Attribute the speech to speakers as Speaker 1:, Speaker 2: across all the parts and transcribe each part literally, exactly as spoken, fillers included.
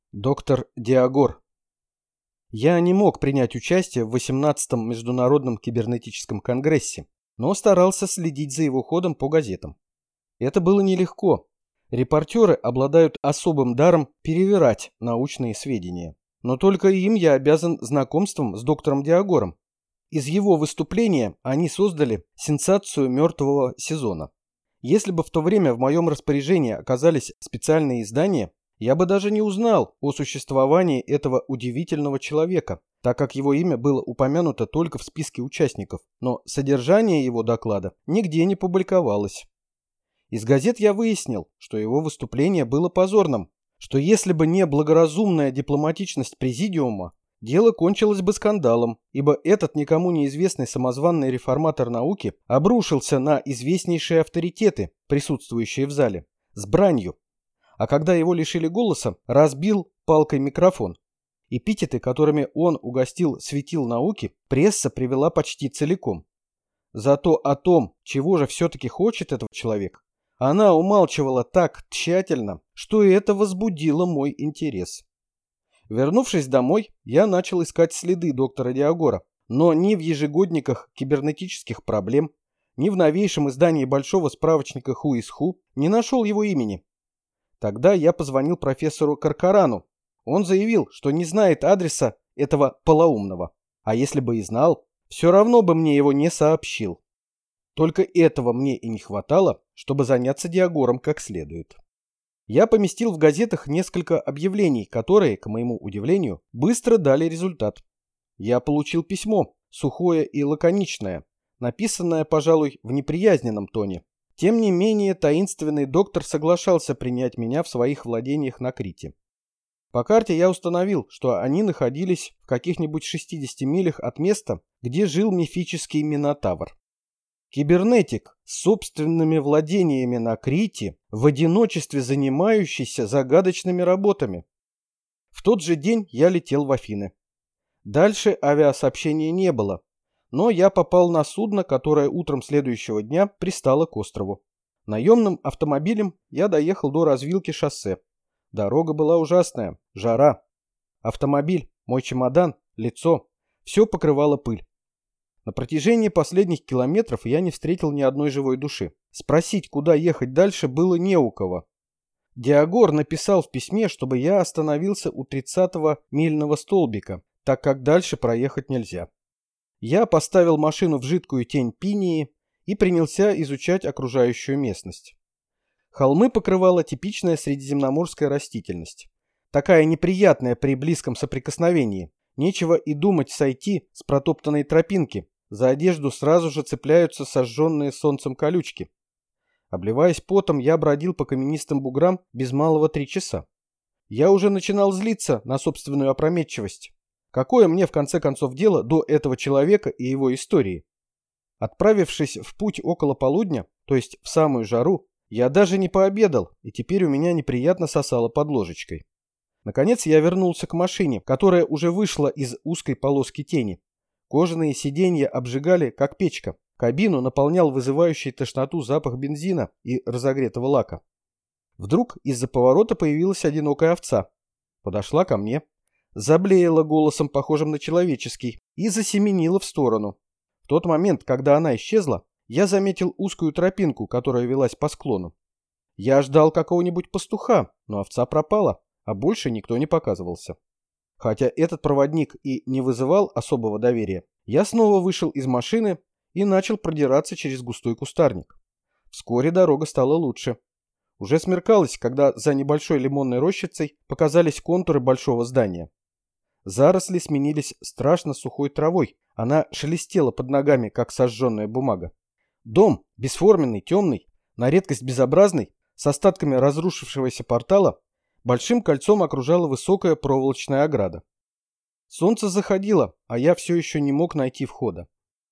Speaker 1: Доктор Диагор. Я не мог принять участие в восемнадцатом Международном кибернетическом конгрессе, но старался следить за его ходом по газетам. Это было нелегко. Репортеры обладают особым даром перевирать научные сведения. Но только им я обязан знакомством с доктором Диагором. Из его выступления они создали сенсацию мертвого сезона. Если бы в то время в моем распоряжении оказались специальные издания, я бы даже не узнал о существовании этого удивительного человека, так как его имя было упомянуто только в списке участников, но содержание его доклада нигде не публиковалось. Из газет я выяснил, что его выступление было позорным, что если бы не благоразумная дипломатичность президиума, дело кончилось бы скандалом, ибо этот никому неизвестный самозванный реформатор науки обрушился на известнейшие авторитеты, присутствующие в зале, с бранью. А когда его лишили голоса, разбил палкой микрофон. Эпитеты, которыми он угостил светил науки, пресса привела почти целиком. Зато о том, чего же все-таки хочет этот человек, она умалчивала так тщательно, что и это возбудило мой интерес. Вернувшись домой, я начал искать следы доктора Диагора, но ни в ежегодниках кибернетических проблем, ни в новейшем издании большого справочника Who is Who не нашел его имени. Тогда я позвонил профессору Каркарану. Он заявил, что не знает адреса этого полоумного. А если бы и знал, все равно бы мне его не сообщил. Только этого мне и не хватало, чтобы заняться Диагором как следует. Я поместил в газетах несколько объявлений, которые, к моему удивлению, быстро дали результат. Я получил письмо, сухое и лаконичное, написанное, пожалуй, в неприязненном тоне. Тем не менее, таинственный доктор соглашался принять меня в своих владениях на Крите. По карте я установил, что они находились в каких-нибудь шестидесяти милях от места, где жил мифический Минотавр. Кибернетик с собственными владениями на Крите, в одиночестве занимающийся загадочными работами. В тот же день я летел в Афины. Дальше авиасообщения не было. Но я попал на судно, которое утром следующего дня пристало к острову. Наемным автомобилем я доехал до развилки шоссе. Дорога была ужасная, жара. Автомобиль, мой чемодан, лицо – все покрывало пыль. На протяжении последних километров я не встретил ни одной живой души. Спросить, куда ехать дальше, было не у кого. Диагор написал в письме, чтобы я остановился у тридцатого мильного столбика, так как дальше проехать нельзя. Я поставил машину в жидкую тень пинии и принялся изучать окружающую местность. Холмы покрывала типичная средиземноморская растительность. Такая неприятная при близком соприкосновении. Нечего и думать сойти с протоптанной тропинки. За одежду сразу же цепляются сожженные солнцем колючки. Обливаясь потом, я бродил по каменистым буграм без малого три часа. Я уже начинал злиться на собственную опрометчивость. Какое мне в конце концов дело до этого человека и его истории? Отправившись в путь около полудня, то есть в самую жару, я даже не пообедал, и теперь у меня неприятно сосало под ложечкой. Наконец я вернулся к машине, которая уже вышла из узкой полоски тени. Кожаные сиденья обжигали, как печка. Кабину наполнял вызывающий тошноту запах бензина и разогретого лака. Вдруг из-за поворота появилась одинокая овца. Подошла ко мне. Заблеяла голосом, похожим на человеческий, и засеменила в сторону. В тот момент, когда она исчезла, я заметил узкую тропинку, которая велась по склону. Я ждал какого-нибудь пастуха, но овца пропала, а больше никто не показывался. Хотя этот проводник и не вызывал особого доверия, я снова вышел из машины и начал продираться через густой кустарник. Вскоре дорога стала лучше. Уже смеркалось, когда за небольшой лимонной рощицей показались контуры большого здания. Заросли сменились страшно сухой травой, она шелестела под ногами, как сожженная бумага. Дом, бесформенный, темный, на редкость безобразный, с остатками разрушившегося портала, большим кольцом окружала высокая проволочная ограда. Солнце заходило, а я все еще не мог найти входа.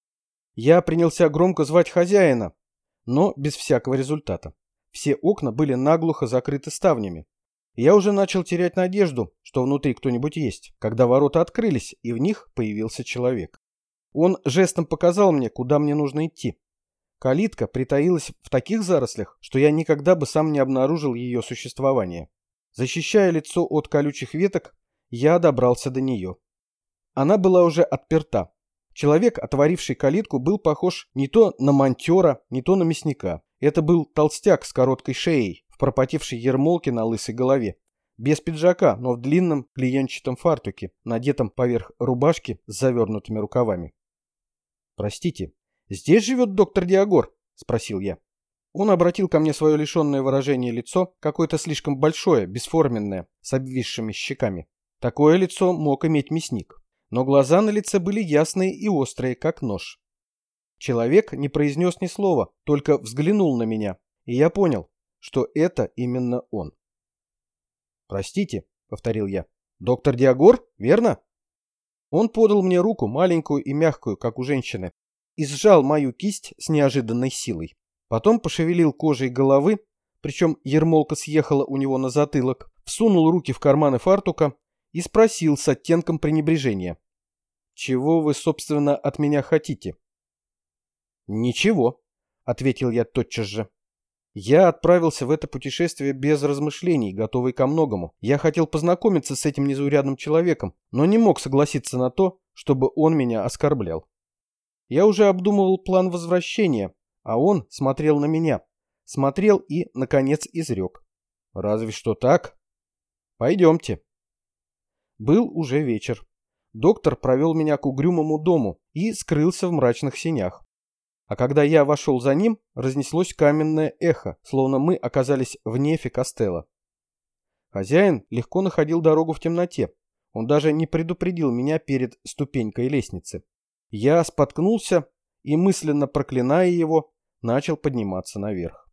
Speaker 1: Я принялся громко звать хозяина, но без всякого результата. Все окна были наглухо закрыты ставнями. Я уже начал терять надежду, что внутри кто-нибудь есть, когда ворота открылись, и в них появился человек. Он жестом показал мне, куда мне нужно идти. Калитка притаилась в таких зарослях, что я никогда бы сам не обнаружил ее существование. Защищая лицо от колючих веток, я добрался до нее. Она была уже отперта. Человек, отворивший калитку, был похож не то на монтера, не то на мясника. Это был толстяк с короткой шеей, в пропотевшей ермолке на лысой голове. Без пиджака, но в длинном клеенчатом фартуке, надетом поверх рубашки с завернутыми рукавами. «Простите, здесь живет доктор Диагор?» — спросил я. Он обратил ко мне свое лишенное выражение лицо, какое-то слишком большое, бесформенное, с обвисшими щеками. Такое лицо мог иметь мясник. Но глаза на лице были ясные и острые, как нож. Человек не произнес ни слова, только взглянул на меня, и я понял, что это именно он. «Простите», — повторил я, — «доктор Диагор, верно?» Он подал мне руку, маленькую и мягкую, как у женщины, и сжал мою кисть с неожиданной силой. Потом пошевелил кожей головы, причем ермолка съехала у него на затылок, всунул руки в карманы фартука и спросил с оттенком пренебрежения: «Чего вы, собственно, от меня хотите?» «Ничего», — ответил я тотчас же. Я отправился в это путешествие без размышлений, готовый ко многому. Я хотел познакомиться с этим незаурядным человеком, но не мог согласиться на то, чтобы он меня оскорблял. Я уже обдумывал план возвращения, а он смотрел на меня. Смотрел и, наконец, изрек: «Разве что так? Пойдемте». Был уже вечер. Доктор провел меня к угрюмому дому и скрылся в мрачных сенях. А когда я вошел за ним, разнеслось каменное эхо, словно мы оказались в нефе Костелло. Хозяин легко находил дорогу в темноте. Он даже не предупредил меня перед ступенькой лестницы. Я споткнулся и, мысленно проклиная его, начал подниматься наверх.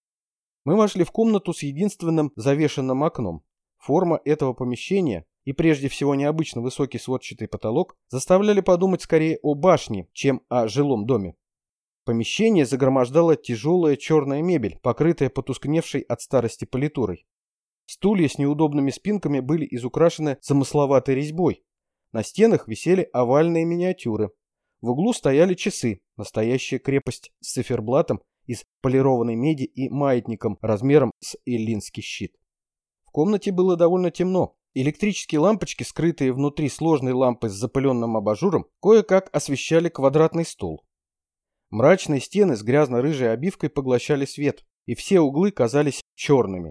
Speaker 1: Мы вошли в комнату с единственным завешенным окном. Форма этого помещения и прежде всего необычно высокий сводчатый потолок заставляли подумать скорее о башне, чем о жилом доме. Помещение загромождала тяжелая черная мебель, покрытая потускневшей от старости политурой. Стулья с неудобными спинками были изукрашены замысловатой резьбой. На стенах висели овальные миниатюры. В углу стояли часы, настоящая крепость с циферблатом из полированной меди и маятником размером с эллинский щит. В комнате было довольно темно. Электрические лампочки, скрытые внутри сложной лампы с запыленным абажуром, кое-как освещали квадратный стол. Мрачные стены с грязно-рыжей обивкой поглощали свет, и все углы казались черными.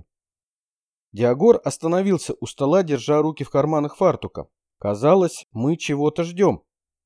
Speaker 1: Диагор остановился у стола, держа руки в карманах фартука. Казалось, мы чего-то ждем.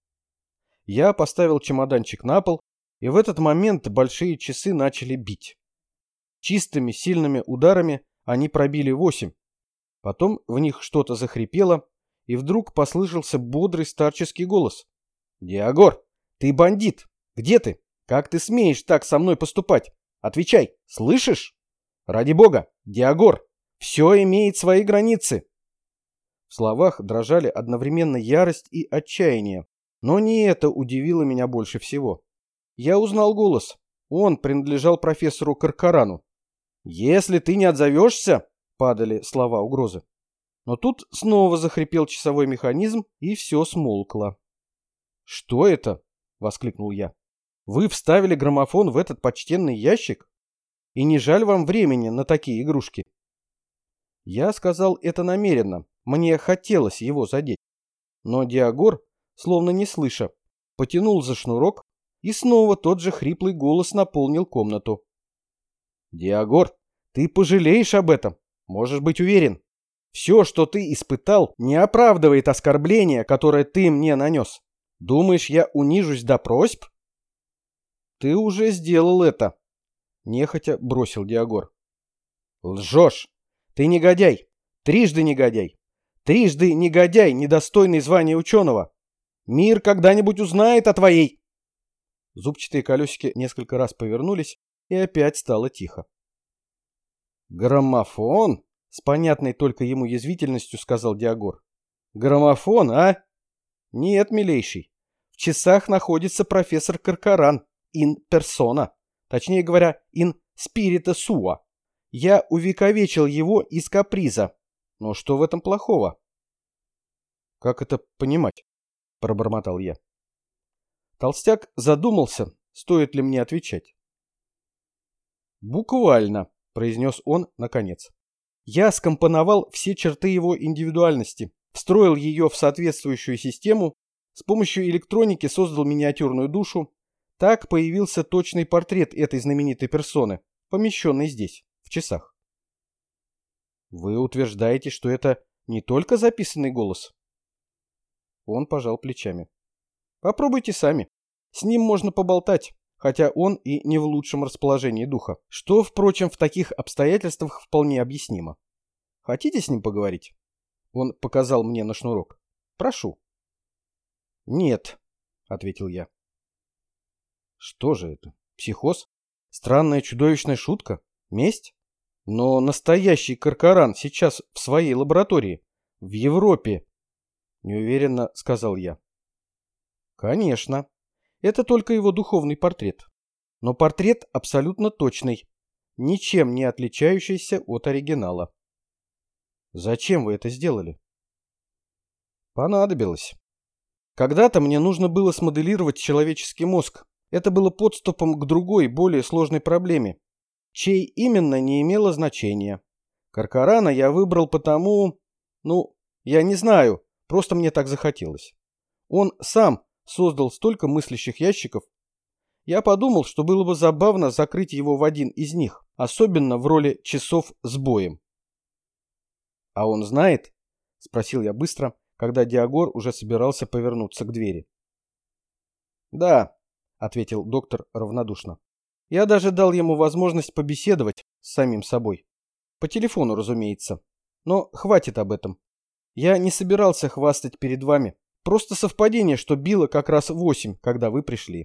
Speaker 1: Я поставил чемоданчик на пол, и в этот момент большие часы начали бить. Чистыми, сильными ударами они пробили восемь. Потом в них что-то захрипело, и вдруг послышался бодрый старческий голос. «Диагор, ты бандит! Где ты? Как ты смеешь так со мной поступать? Отвечай, слышишь? Ради бога, Диагор, все имеет свои границы!» В словах дрожали одновременно ярость и отчаяние, но не это удивило меня больше всего. Я узнал голос. Он принадлежал профессору Каркарану. «Если ты не отзовешься», — падали слова угрозы. Но тут снова захрипел часовой механизм, и все смолкло. «Что это?» — воскликнул я. «Вы вставили граммофон в этот почтенный ящик? И не жаль вам времени на такие игрушки?» Я сказал это намеренно, мне хотелось его задеть. Но Диагор, словно не слыша, потянул за шнурок, и снова тот же хриплый голос наполнил комнату. «Диагор, ты пожалеешь об этом, можешь быть уверен. Все, что ты испытал, не оправдывает оскорбления, которое ты мне нанес. Думаешь, я унижусь до просьб?» «Ты уже сделал это», — нехотя бросил Диагор. «Лжешь! Ты негодяй! Трижды негодяй! Трижды негодяй, недостойный звания ученого! Мир когда-нибудь узнает о твоей...» Зубчатые колесики несколько раз повернулись, и опять стало тихо. «Граммофон?» — с понятной только ему язвительностью сказал Диагор. «Граммофон, а? Нет, милейший. В часах находится профессор Каркаран, ин персона. Точнее говоря, ин спирита суа. Я увековечил его из каприза. Но что в этом плохого?» «Как это понимать?» — пробормотал я. Толстяк задумался, стоит ли мне отвечать. «Буквально», — произнес он наконец. Я скомпоновал все черты его индивидуальности, встроил ее в соответствующую систему, с помощью электроники создал миниатюрную душу. Так появился точный портрет этой знаменитой персоны, помещенный здесь, в часах. Вы утверждаете, что это не только записанный голос? Он пожал плечами. Попробуйте сами. С ним можно поболтать, хотя он и не в лучшем расположении духа, что, впрочем, в таких обстоятельствах вполне объяснимо. Хотите с ним поговорить? Он показал мне на шнурок. Прошу. Нет, ответил я. Что же это? Психоз? Странная чудовищная шутка? Месть? Но настоящий Коркоран сейчас в своей лаборатории. В Европе. Неуверенно сказал я. Конечно. Это только его духовный портрет. Но портрет абсолютно точный. Ничем не отличающийся от оригинала. Зачем вы это сделали? Понадобилось. Когда-то мне нужно было смоделировать человеческий мозг. Это было подступом к другой, более сложной проблеме, чей именно не имело значения. Коркорана я выбрал потому... Ну, я не знаю, просто мне так захотелось. Он сам создал столько мыслящих ящиков. Я подумал, что было бы забавно закрыть его в один из них, особенно в роли часов с боем. «А он знает?» — спросил я быстро, когда Диагор уже собирался повернуться к двери. «Да», — ответил доктор равнодушно. «Я даже дал ему возможность побеседовать с самим собой. По телефону, разумеется. Но хватит об этом. Я не собирался хвастать перед вами. Просто совпадение, что било как раз восемь, когда вы пришли».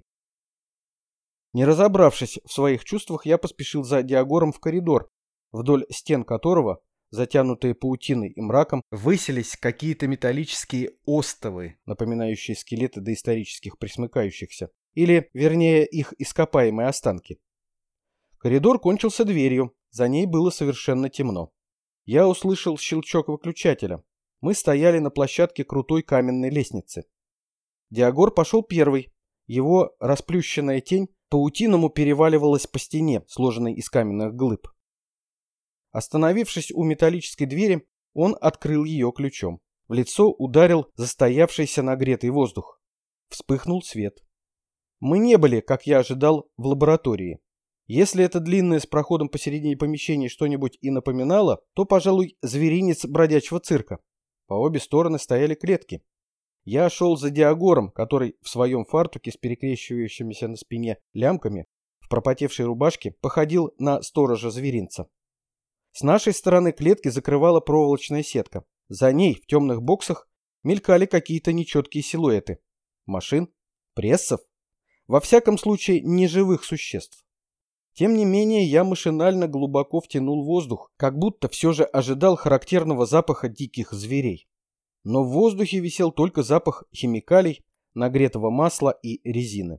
Speaker 1: Не разобравшись в своих чувствах, я поспешил за Диагором в коридор, вдоль стен которого, затянутые паутиной и мраком, высились какие-то металлические остовы, напоминающие скелеты доисторических пресмыкающихся, или, вернее, их ископаемые останки. Коридор кончился дверью, за ней было совершенно темно. Я услышал щелчок выключателя. Мы стояли на площадке крутой каменной лестницы. Диагор пошел первый. Его расплющенная тень паутиному переваливалась по стене, сложенной из каменных глыб. Остановившись у металлической двери, он открыл ее ключом. В лицо ударил застоявшийся нагретый воздух. Вспыхнул свет. Мы не были, как я ожидал, в лаборатории. Если это длинное с проходом посередине помещения что-нибудь и напоминало, то, пожалуй, зверинец бродячего цирка. По обе стороны стояли клетки. Я шел за Диагором, который в своем фартуке с перекрещивающимися на спине лямками, в пропотевшей рубашке, походил на сторожа зверинца. С нашей стороны клетки закрывала проволочная сетка. За ней в темных боксах мелькали какие-то нечеткие силуэты. Машин, прессов, во всяком случае неживых существ. Тем не менее, я машинально глубоко втянул воздух, как будто все же ожидал характерного запаха диких зверей. Но в воздухе висел только запах химикалий, нагретого масла и резины.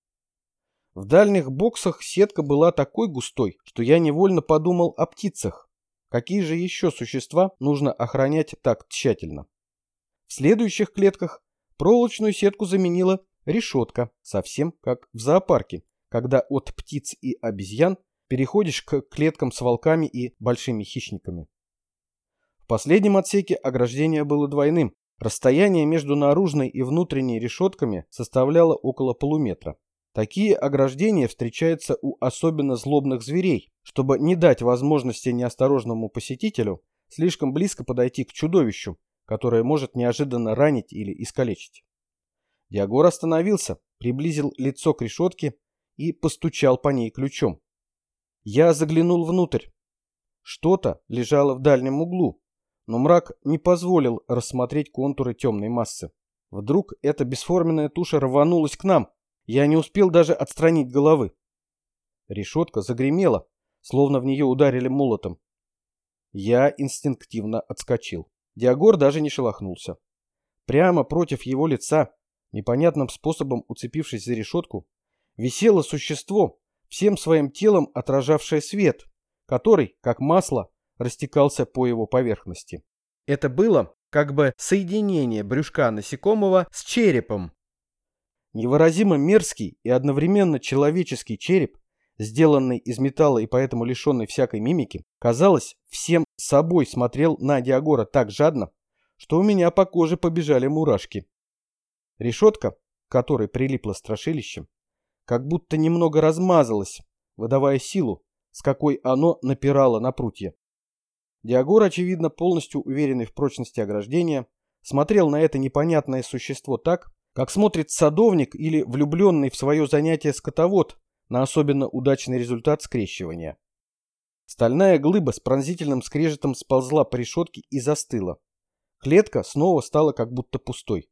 Speaker 1: В дальних боксах сетка была такой густой, что я невольно подумал о птицах. Какие же еще существа нужно охранять так тщательно? В следующих клетках проволочную сетку заменила решетка, совсем как в зоопарке, когда от птиц и обезьян переходишь к клеткам с волками и большими хищниками. В последнем отсеке ограждение было двойным. Расстояние между наружной и внутренней решетками составляло около полуметра. Такие ограждения встречаются у особенно злобных зверей, чтобы не дать возможности неосторожному посетителю слишком близко подойти к чудовищу, которое может неожиданно ранить или искалечить. Диагор остановился, приблизил лицо к решетке и постучал по ней ключом. Я заглянул внутрь. Что-то лежало в дальнем углу, но мрак не позволил рассмотреть контуры темной массы. Вдруг эта бесформенная туша рванулась к нам. Я не успел даже отстранить головы. Решетка загремела, словно в нее ударили молотом. Я инстинктивно отскочил. Диагор даже не шелохнулся. Прямо против его лица, непонятным способом уцепившись за решетку, висело существо, всем своим телом отражавшее свет, который, как масло, растекался по его поверхности. Это было как бы соединение брюшка насекомого с черепом. Невыразимо мерзкий и одновременно человеческий череп, сделанный из металла и поэтому лишенный всякой мимики, казалось, всем с собой смотрел на Диагора так жадно, что у меня по коже побежали мурашки. Решетка, к которой прилипло страшилище, как будто немного размазалась, выдавая силу, с какой оно напирало на прутья. Диагор, очевидно, полностью уверенный в прочности ограждения, смотрел на это непонятное существо так, как смотрит садовник или влюбленный в свое занятие скотовод на особенно удачный результат скрещивания. Стальная глыба с пронзительным скрежетом сползла по решетке и застыла. Клетка снова стала как будто пустой.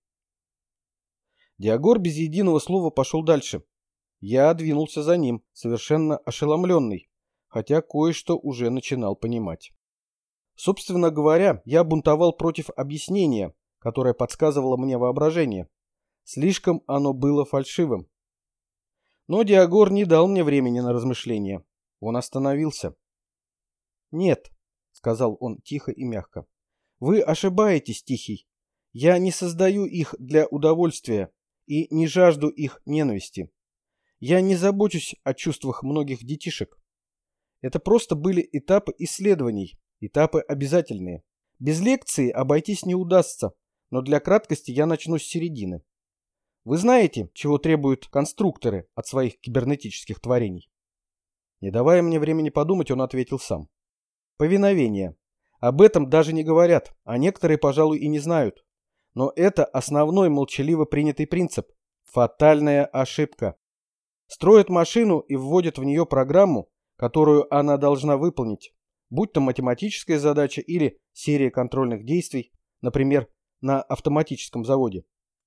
Speaker 1: Диагор без единого слова пошел дальше. Я двинулся за ним, совершенно ошеломленный, хотя кое-что уже начинал понимать. Собственно говоря, я бунтовал против объяснения, которое подсказывало мне воображение. Слишком оно было фальшивым. Но Диагор не дал мне времени на размышления. Он остановился. «Нет», — сказал он тихо и мягко, — «вы ошибаетесь, Тихий. Я не создаю их для удовольствия и не жажду их ненависти. Я не забочусь о чувствах многих детишек. Это просто были этапы исследований, этапы обязательные. Без лекции обойтись не удастся, но для краткости я начну с середины. Вы знаете, чего требуют конструкторы от своих кибернетических творений?» Не давая мне времени подумать, он ответил сам. Повиновение. Об этом даже не говорят, а некоторые, пожалуй, и не знают. Но это основной молчаливо принятый принцип. Фатальная ошибка. Строят машину и вводят в нее программу, которую она должна выполнить, будь то математическая задача или серия контрольных действий, например, на автоматическом заводе.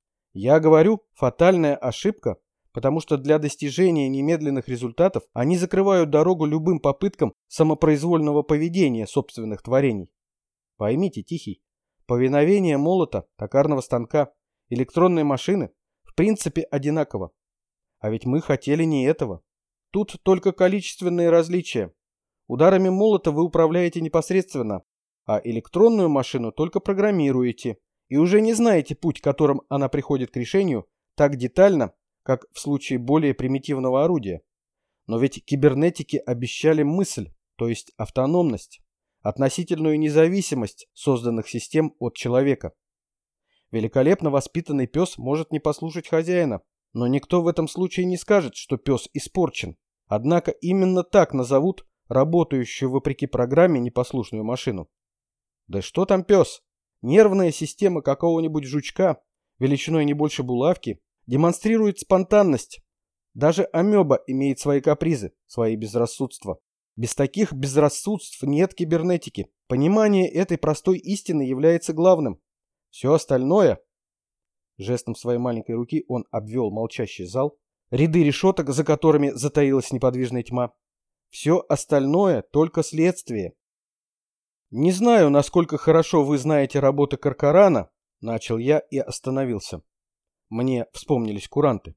Speaker 1: Я говорю «фатальная ошибка», потому что для достижения немедленных результатов они закрывают дорогу любым попыткам самопроизвольного поведения собственных творений. Поймите, Тихий, повиновение молота, токарного станка, электронной машины в принципе одинаково. А ведь мы хотели не этого. Тут только количественные различия. Ударами молота вы управляете непосредственно, а электронную машину только программируете и уже не знаете путь, которым она приходит к решению, так детально, как в случае более примитивного орудия. Но ведь кибернетики обещали мысль, то есть автономность, относительную независимость созданных систем от человека. Великолепно воспитанный пес может не послушать хозяина, но никто в этом случае не скажет, что пес испорчен. Однако именно так назовут работающую вопреки программе непослушную машину. Да что там пес? Нервная система какого-нибудь жучка, величиной не больше булавки, демонстрирует спонтанность. Даже амеба имеет свои капризы, свои безрассудства. Без таких безрассудств нет кибернетики. Понимание этой простой истины является главным. Все остальное... Жестом своей маленькой руки он обвел молчащий зал, ряды решеток, за которыми затаилась неподвижная тьма. Все остальное только следствие. «Не знаю, насколько хорошо вы знаете работы Коркорана», — начал я и остановился. Мне вспомнились куранты.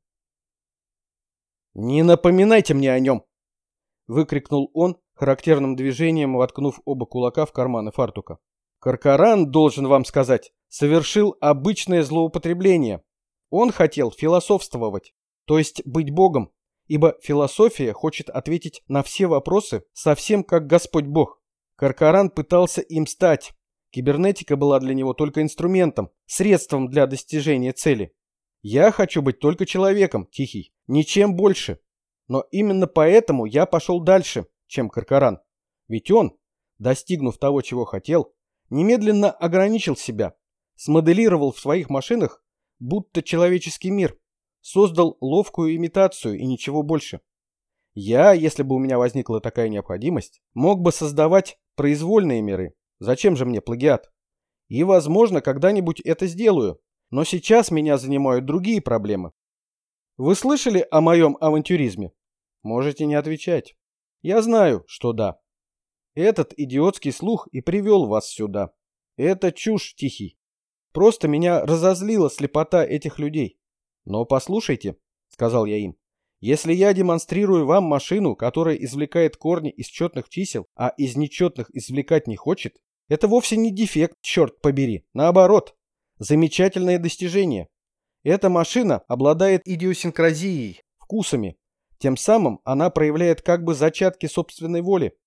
Speaker 1: «Не напоминайте мне о нем!» — выкрикнул он, характерным движением воткнув оба кулака в карманы фартука. «Коркоран, должен вам сказать, совершил обычное злоупотребление. Он хотел философствовать, то есть быть богом, ибо философия хочет ответить на все вопросы совсем как Господь Бог. Коркоран пытался им стать. Кибернетика была для него только инструментом, средством для достижения цели. Я хочу быть только человеком, Тихий, ничем больше. Но именно поэтому я пошел дальше, чем Коркоран. Ведь он, достигнув того, чего хотел, немедленно ограничил себя, смоделировал в своих машинах будто человеческий мир, создал ловкую имитацию и ничего больше. Я, если бы у меня возникла такая необходимость, мог бы создавать произвольные миры. Зачем же мне плагиат? И, возможно, когда-нибудь это сделаю. Но сейчас меня занимают другие проблемы. Вы слышали о моем авантюризме? Можете не отвечать. Я знаю, что да. Этот идиотский слух и привел вас сюда. Это чушь, Тихий. Просто меня разозлила слепота этих людей. Но послушайте, сказал я им, если я демонстрирую вам машину, которая извлекает корни из четных чисел, а из нечетных извлекать не хочет, это вовсе не дефект, черт побери. Наоборот, замечательное достижение. Эта машина обладает идиосинкразией, вкусами. Тем самым она проявляет как бы зачатки собственной воли.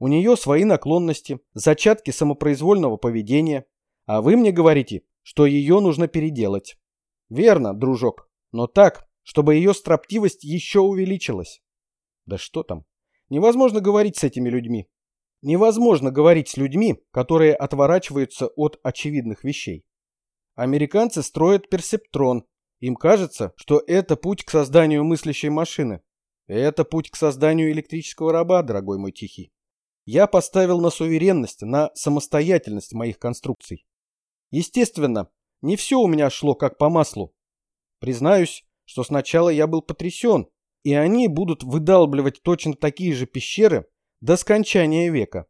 Speaker 1: У нее свои наклонности, зачатки самопроизвольного поведения, а вы мне говорите, что ее нужно переделать. Верно, дружок, но так, чтобы ее строптивость еще увеличилась. Да что там? Невозможно говорить с этими людьми. Невозможно говорить с людьми, которые отворачиваются от очевидных вещей. Американцы строят персептрон. Им кажется, что это путь к созданию мыслящей машины. Это путь к созданию электрического раба, дорогой мой Тихий. Я поставил на суверенность, на самостоятельность моих конструкций. Естественно, не все у меня шло как по маслу. Признаюсь, что сначала я был потрясен, и они будут выдалбливать точно такие же пещеры до скончания века.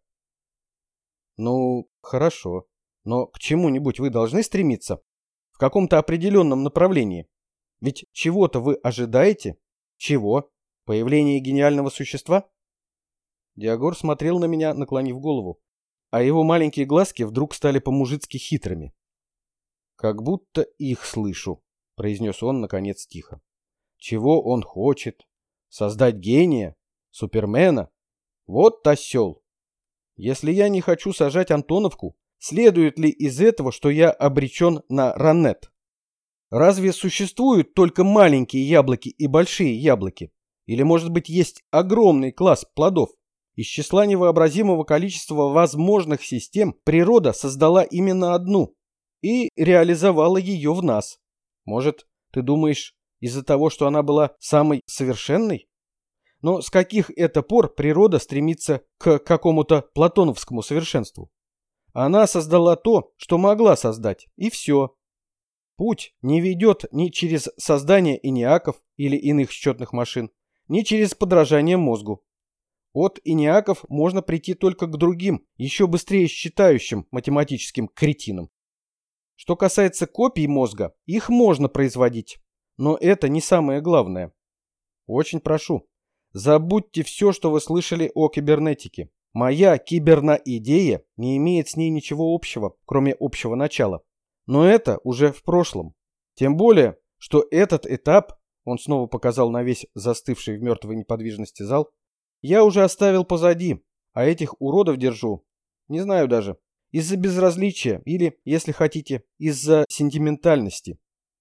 Speaker 1: Ну, хорошо, но к чему-нибудь вы должны стремиться в каком-то определенном направлении. Ведь чего-то вы ожидаете? Чего? Появление гениального существа? Диагор смотрел на меня, наклонив голову, а его маленькие глазки вдруг стали по-мужицки хитрыми. «Как будто их слышу», — произнес он, наконец, тихо. «Чего он хочет? Создать гения? Супермена? Вот осел! Если я не хочу сажать Антоновку, следует ли из этого, что я обречен на ранет? Разве существуют только маленькие яблоки и большие яблоки? Или, может быть, есть огромный класс плодов? Из числа невообразимого количества возможных систем природа создала именно одну и реализовала ее в нас. Может, ты думаешь, из-за того, что она была самой совершенной? Но с каких это пор природа стремится к какому-то платоновскому совершенству? Она создала то, что могла создать, и все. Путь не ведет ни через создание ENIAC-ов или иных счетных машин, ни через подражание мозгу. От ENIAC-ов можно прийти только к другим, еще быстрее считающим математическим кретинам. Что касается копий мозга, их можно производить, но это не самое главное. Очень прошу, забудьте все, что вы слышали о кибернетике. Моя киберноидея не имеет с ней ничего общего, кроме общего начала. Но это уже в прошлом. Тем более, что этот этап, он снова показал на весь застывший в мертвой неподвижности зал, я уже оставил позади, а этих уродов держу, не знаю даже, из-за безразличия или, если хотите, из-за сентиментальности.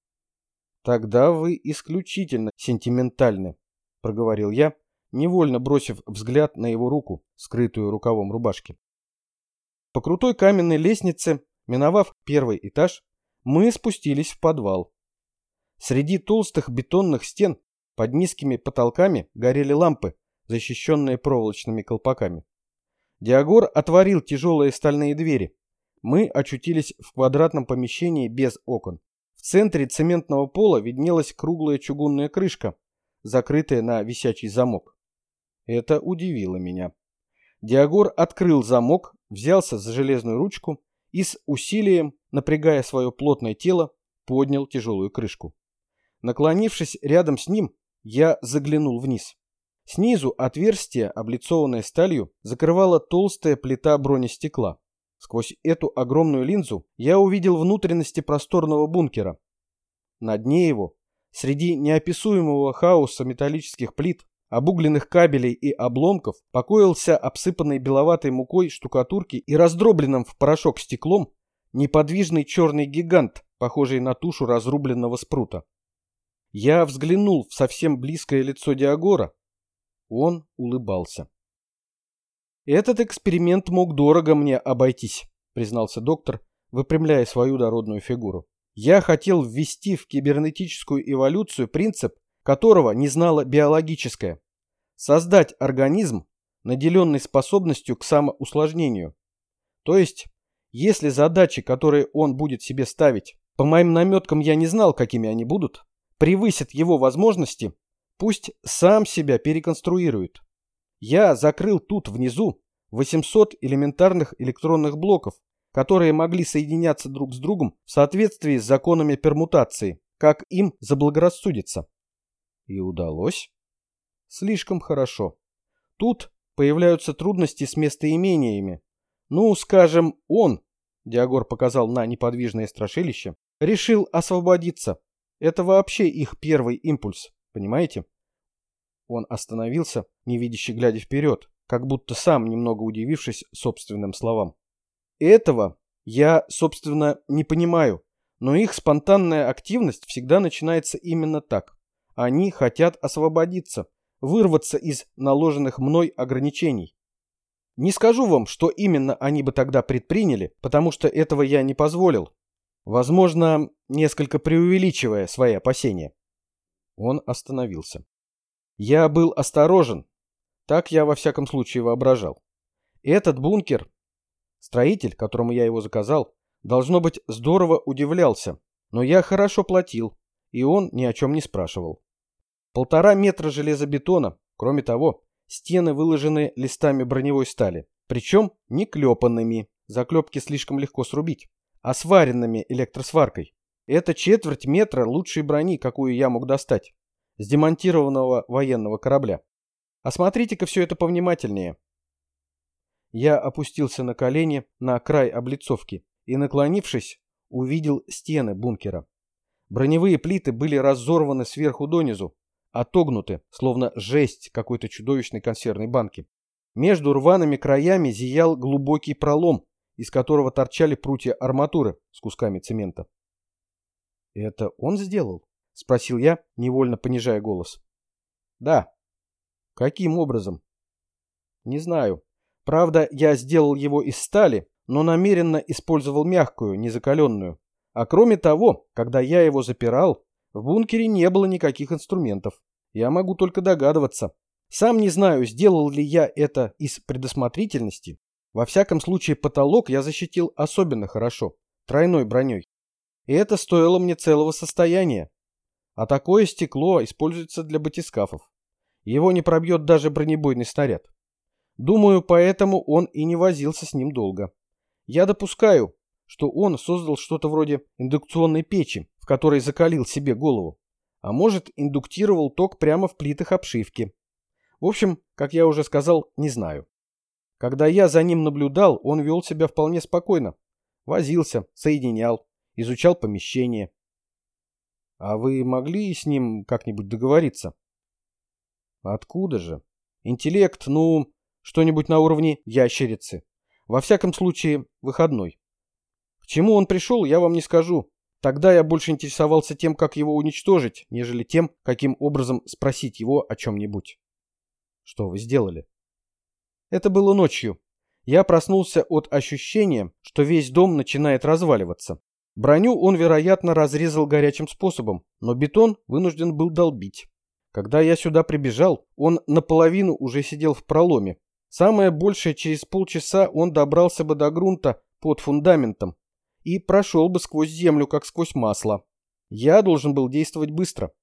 Speaker 1: Тогда вы исключительно сентиментальны, проговорил я, невольно бросив взгляд на его руку, скрытую рукавом рубашки. По крутой каменной лестнице, миновав первый этаж, мы спустились в подвал. Среди толстых бетонных стен под низкими потолками горели лампы, защищенные проволочными колпаками. Диагор отворил тяжелые стальные двери. Мы очутились в квадратном помещении без окон. В центре цементного пола виднелась круглая чугунная крышка, закрытая на висячий замок. Это удивило меня. Диагор открыл замок, взялся за железную ручку и с усилием, напрягая свое плотное тело, поднял тяжелую крышку. Наклонившись рядом с ним, я заглянул вниз. Снизу отверстие, облицованное сталью, закрывала толстая плита бронестекла. Сквозь эту огромную линзу я увидел внутренности просторного бункера. На дне его, среди неописуемого хаоса металлических плит, обугленных кабелей и обломков, покоился обсыпанный беловатой мукой штукатурки и раздробленным в порошок стеклом неподвижный черный гигант, похожий на тушу разрубленного спрута. Я взглянул в совсем близкое лицо Диагора. Он улыбался. «Этот эксперимент мог дорого мне обойтись», — признался доктор, выпрямляя свою дородную фигуру. «Я хотел ввести в кибернетическую эволюцию принцип, которого не знала биологическая. Создать организм, наделенный способностью к самоусложнению. То есть, если задачи, которые он будет себе ставить, по моим наметкам я не знал, какими они будут, превысят его возможности, пусть сам себя переконструирует. Я закрыл тут внизу восемьсот элементарных электронных блоков, которые могли соединяться друг с другом в соответствии с законами пермутации, как им заблагорассудится. И удалось? Слишком хорошо. Тут появляются трудности с местоимениями. Ну, скажем, он, Диагор показал на неподвижное страшилище, решил освободиться. Это вообще их первый импульс, понимаете? Он остановился, невидяще глядя вперед, как будто сам немного удивившись собственным словам. Этого я, собственно, не понимаю, но их спонтанная активность всегда начинается именно так. Они хотят освободиться, вырваться из наложенных мной ограничений. Не скажу вам, что именно они бы тогда предприняли, потому что этого я не позволил. Возможно, несколько преувеличивая свои опасения. Он остановился. Я был осторожен. Так я во всяком случае воображал. Этот бункер, строитель, которому я его заказал, должно быть, здорово удивлялся. Но я хорошо платил, и он ни о чем не спрашивал. Полтора метра железобетона, кроме того, стены выложены листами броневой стали, причем не клепанными, заклепки слишком легко срубить, а сваренными электросваркой. Это четверть метра лучшей брони, какую я мог достать, с демонтированного военного корабля. Осмотрите-ка все это повнимательнее. Я опустился на колени на край облицовки и, наклонившись, увидел стены бункера. Броневые плиты были разорваны сверху донизу, отогнуты, словно жесть какой-то чудовищной консервной банки. Между рваными краями зиял глубокий пролом, из которого торчали прутья арматуры с кусками цемента. «Это он сделал?» — спросил я, невольно понижая голос. «Да». «Каким образом?» «Не знаю. Правда, я сделал его из стали, но намеренно использовал мягкую, незакаленную. А кроме того, когда я его запирал, в бункере не было никаких инструментов. Я могу только догадываться. Сам не знаю, сделал ли я это из предусмотрительности. Во всяком случае, потолок я защитил особенно хорошо, тройной броней. И это стоило мне целого состояния. А такое стекло используется для батискафов. Его не пробьет даже бронебойный снаряд. Думаю, поэтому он и не возился с ним долго. Я допускаю, что он создал что-то вроде индукционной печи, в которой закалил себе голову. А может, индуктировал ток прямо в плитах обшивки. В общем, как я уже сказал, не знаю. Когда я за ним наблюдал, он вел себя вполне спокойно. Возился, соединял, изучал помещение. А вы могли с ним как-нибудь договориться? Откуда же? Интеллект, ну, что-нибудь на уровне ящерицы. Во всяком случае, выходной. К чему он пришел, я вам не скажу. Тогда я больше интересовался тем, как его уничтожить, нежели тем, каким образом спросить его о чем-нибудь. Что вы сделали? Это было ночью. Я проснулся от ощущения, что весь дом начинает разваливаться. Броню он, вероятно, разрезал горячим способом, но бетон вынужден был долбить. Когда я сюда прибежал, он наполовину уже сидел в проломе. Самое большее, через полчаса он добрался бы до грунта под фундаментом и прошел бы сквозь землю, как сквозь масло. Я должен был действовать быстро.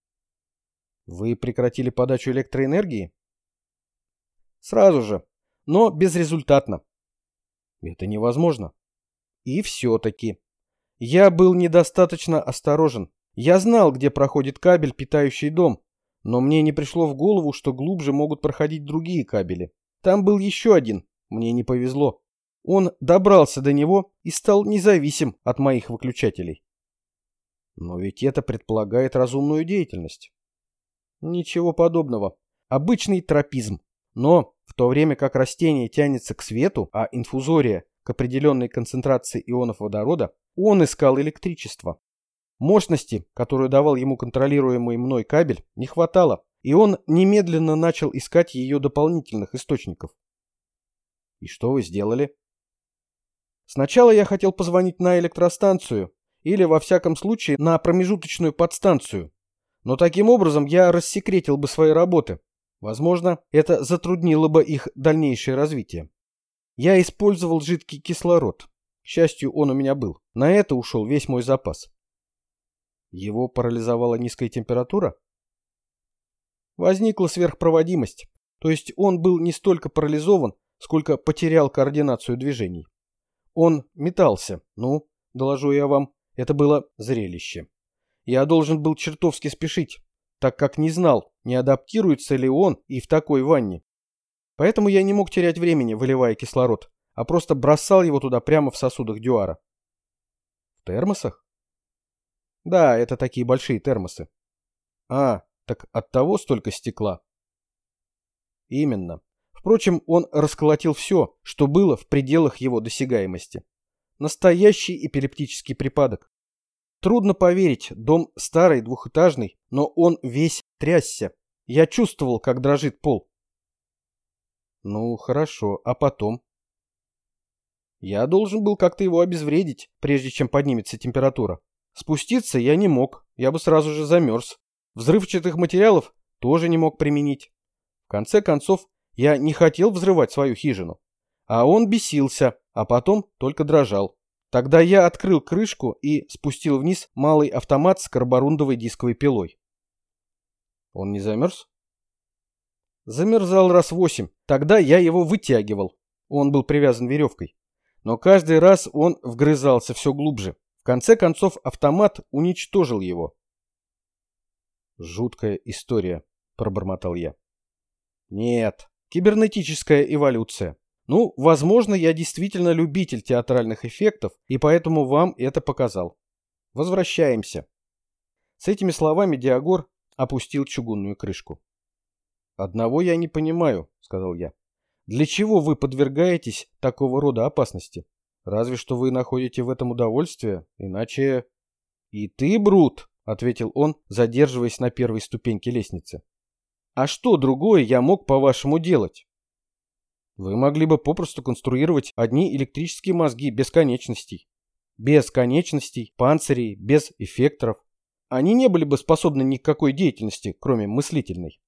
Speaker 1: Вы прекратили подачу электроэнергии? Сразу же, но безрезультатно. Это невозможно. И все-таки. Я был недостаточно осторожен. Я знал, где проходит кабель, питающий дом, но мне не пришло в голову, что глубже могут проходить другие кабели. Там был еще один, мне не повезло. Он добрался до него и стал независим от моих выключателей. Но ведь это предполагает разумную деятельность. Ничего подобного. Обычный тропизм. Но в то время как растение тянется к свету, а инфузория к определенной концентрации ионов водорода, он искал электричество. Мощности, которую давал ему контролируемый мной кабель, не хватало, и он немедленно начал искать ее дополнительных источников. И что вы сделали? Сначала я хотел позвонить на электростанцию, или во всяком случае на промежуточную подстанцию, но таким образом я рассекретил бы свои работы. Возможно, это затруднило бы их дальнейшее развитие. Я использовал жидкий кислород. К счастью, он у меня был. На это ушел весь мой запас. Его парализовала низкая температура? Возникла сверхпроводимость. То есть он был не столько парализован, сколько потерял координацию движений. Он метался. Ну, доложу я вам, это было зрелище. Я должен был чертовски спешить, так как не знал, не адаптируется ли он и в такой ванне. Поэтому я не мог терять времени, выливая кислород, а просто бросал его туда прямо в сосудах Дюара. В термосах? Да, это такие большие термосы. А, так оттого столько стекла? Именно. В Впрочем, он расколотил все, что было в пределах его досягаемости. Настоящий эпилептический припадок. Трудно поверить, дом старый, двухэтажный, но он весь трясся. Я чувствовал, как дрожит пол. Ну, хорошо, а потом? Я должен был как-то его обезвредить, прежде чем поднимется температура. Спуститься я не мог, я бы сразу же замерз. Взрывчатых материалов тоже не мог применить. В конце концов, я не хотел взрывать свою хижину. А он бесился, а потом только дрожал. Тогда я открыл крышку и спустил вниз малый автомат с карборундовой дисковой пилой. Он не замерз? Замерзал раз восемь. Тогда я его вытягивал. Он был привязан веревкой. Но каждый раз он вгрызался все глубже. В конце концов автомат уничтожил его. Жуткая история, пробормотал я. Нет, кибернетическая эволюция. Ну, возможно, я действительно любитель театральных эффектов, и поэтому вам это показал. Возвращаемся. С этими словами Диагор опустил чугунную крышку. «Одного я не понимаю», — сказал я. «Для чего вы подвергаетесь такого рода опасности? Разве что вы находите в этом удовольствие, иначе...» «И ты, Брут», — ответил он, задерживаясь на первой ступеньке лестницы. «А что другое я мог, по-вашему, делать? Вы могли бы попросту конструировать одни электрические мозги без конечностей. Без конечностей, панцирей, без эффекторов. Они не были бы способны ни к какой деятельности, кроме мыслительной.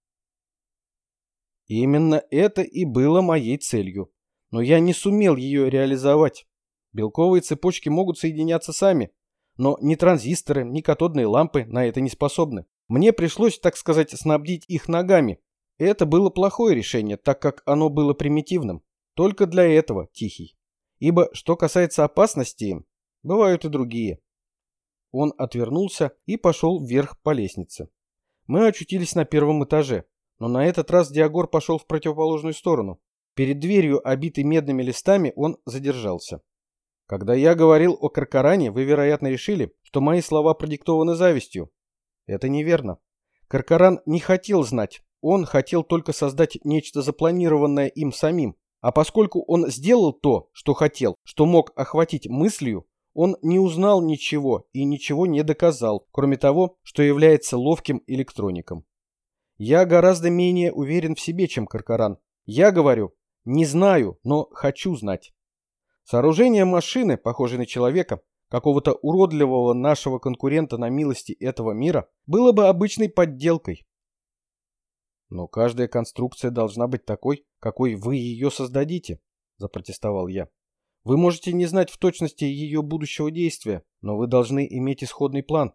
Speaker 1: Именно это и было моей целью. Но я не сумел ее реализовать. Белковые цепочки могут соединяться сами, но ни транзисторы, ни катодные лампы на это не способны. Мне пришлось, так сказать, снабдить их ногами. Это было плохое решение, так как оно было примитивным. Только для этого, Тихий. Ибо, что касается опасности, бывают и другие. Он отвернулся и пошел вверх по лестнице. Мы очутились на первом этаже, но на этот раз Диагор пошел в противоположную сторону. Перед дверью, обитой медными листами, он задержался. Когда я говорил о Каркаране, вы, вероятно, решили, что мои слова продиктованы завистью. Это неверно. Каркаран не хотел знать. Он хотел только создать нечто запланированное им самим. А поскольку он сделал то, что хотел, что мог охватить мыслью, он не узнал ничего и ничего не доказал, кроме того, что является ловким электроником. Я гораздо менее уверен в себе, чем Каркаран. Я говорю, не знаю, но хочу знать. Сооружение машины, похожей на человека, какого-то уродливого нашего конкурента на милости этого мира, было бы обычной подделкой. Но каждая конструкция должна быть такой, какой вы ее создадите, запротестовал я. Вы можете не знать в точности ее будущего действия, но вы должны иметь исходный план.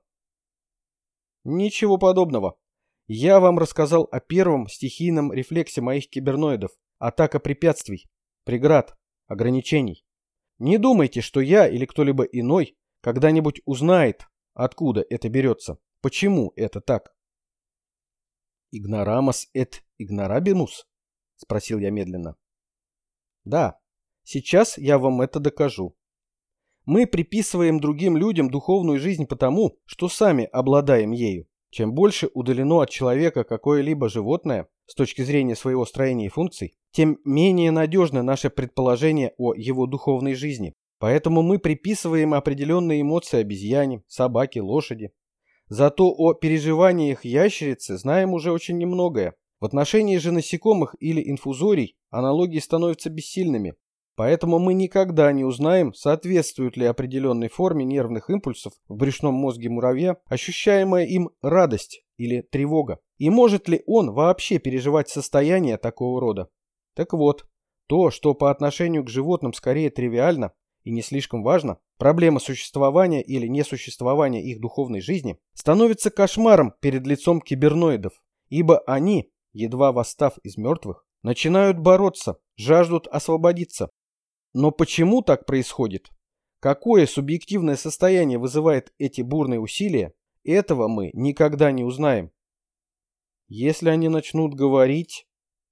Speaker 1: Ничего подобного. Я вам рассказал о первом стихийном рефлексе моих киберноидов. Атака препятствий, преград, ограничений. Не думайте, что я или кто-либо иной когда-нибудь узнает, откуда это берется, почему это так. «Игнорамос эт игнорабимус?» — спросил я медленно. «Да, сейчас я вам это докажу. Мы приписываем другим людям духовную жизнь потому, что сами обладаем ею. Чем больше удалено от человека какое-либо животное с точки зрения своего строения и функций, тем менее надежно наше предположение о его духовной жизни. Поэтому мы приписываем определенные эмоции обезьяне, собаке, лошади. Зато о переживаниях ящерицы знаем уже очень немногое. В отношении же насекомых или инфузорий аналогии становятся бессильными. Поэтому мы никогда не узнаем, соответствует ли определенной форме нервных импульсов в брюшном мозге муравья ощущаемая им радость или тревога. И может ли он вообще переживать состояние такого рода? Так вот, то, что по отношению к животным скорее тривиально и не слишком важно, проблема существования или несуществования их духовной жизни, становится кошмаром перед лицом киберноидов, ибо они, едва восстав из мертвых, начинают бороться, жаждут освободиться. Но почему так происходит? Какое субъективное состояние вызывает эти бурные усилия? Этого мы никогда не узнаем. Если они начнут говорить...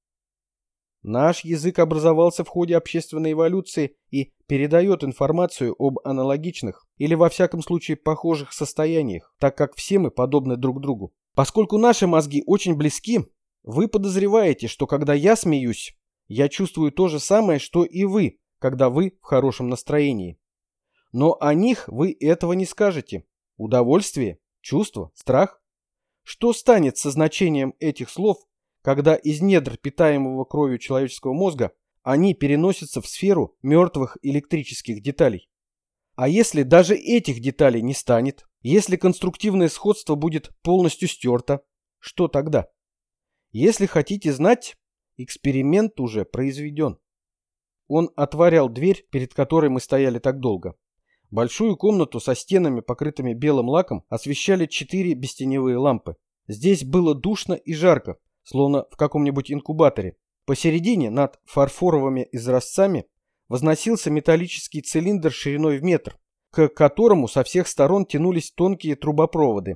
Speaker 1: Наш язык образовался в ходе общественной эволюции и передает информацию об аналогичных или во всяком случае похожих состояниях, так как все мы подобны друг другу. Поскольку наши мозги очень близки, вы подозреваете, что когда я смеюсь, Я чувствую то же самое, что и вы, когда вы в хорошем настроении. Но о них вы этого не скажете. Удовольствие, чувство, страх. Что станет со значением этих слов, когда из недр питаемого кровью человеческого мозга они переносятся в сферу мертвых электрических деталей? А если даже этих деталей не станет, если конструктивное сходство будет полностью стерто, что тогда? Если хотите знать, эксперимент уже произведен. Он отворял дверь, перед которой мы стояли так долго. Большую комнату со стенами, покрытыми белым лаком, освещали четыре бестеневые лампы. Здесь было душно и жарко, словно в каком-нибудь инкубаторе. Посередине, над фарфоровыми изразцами, возносился металлический цилиндр шириной в метр, к которому со всех сторон тянулись тонкие трубопроводы.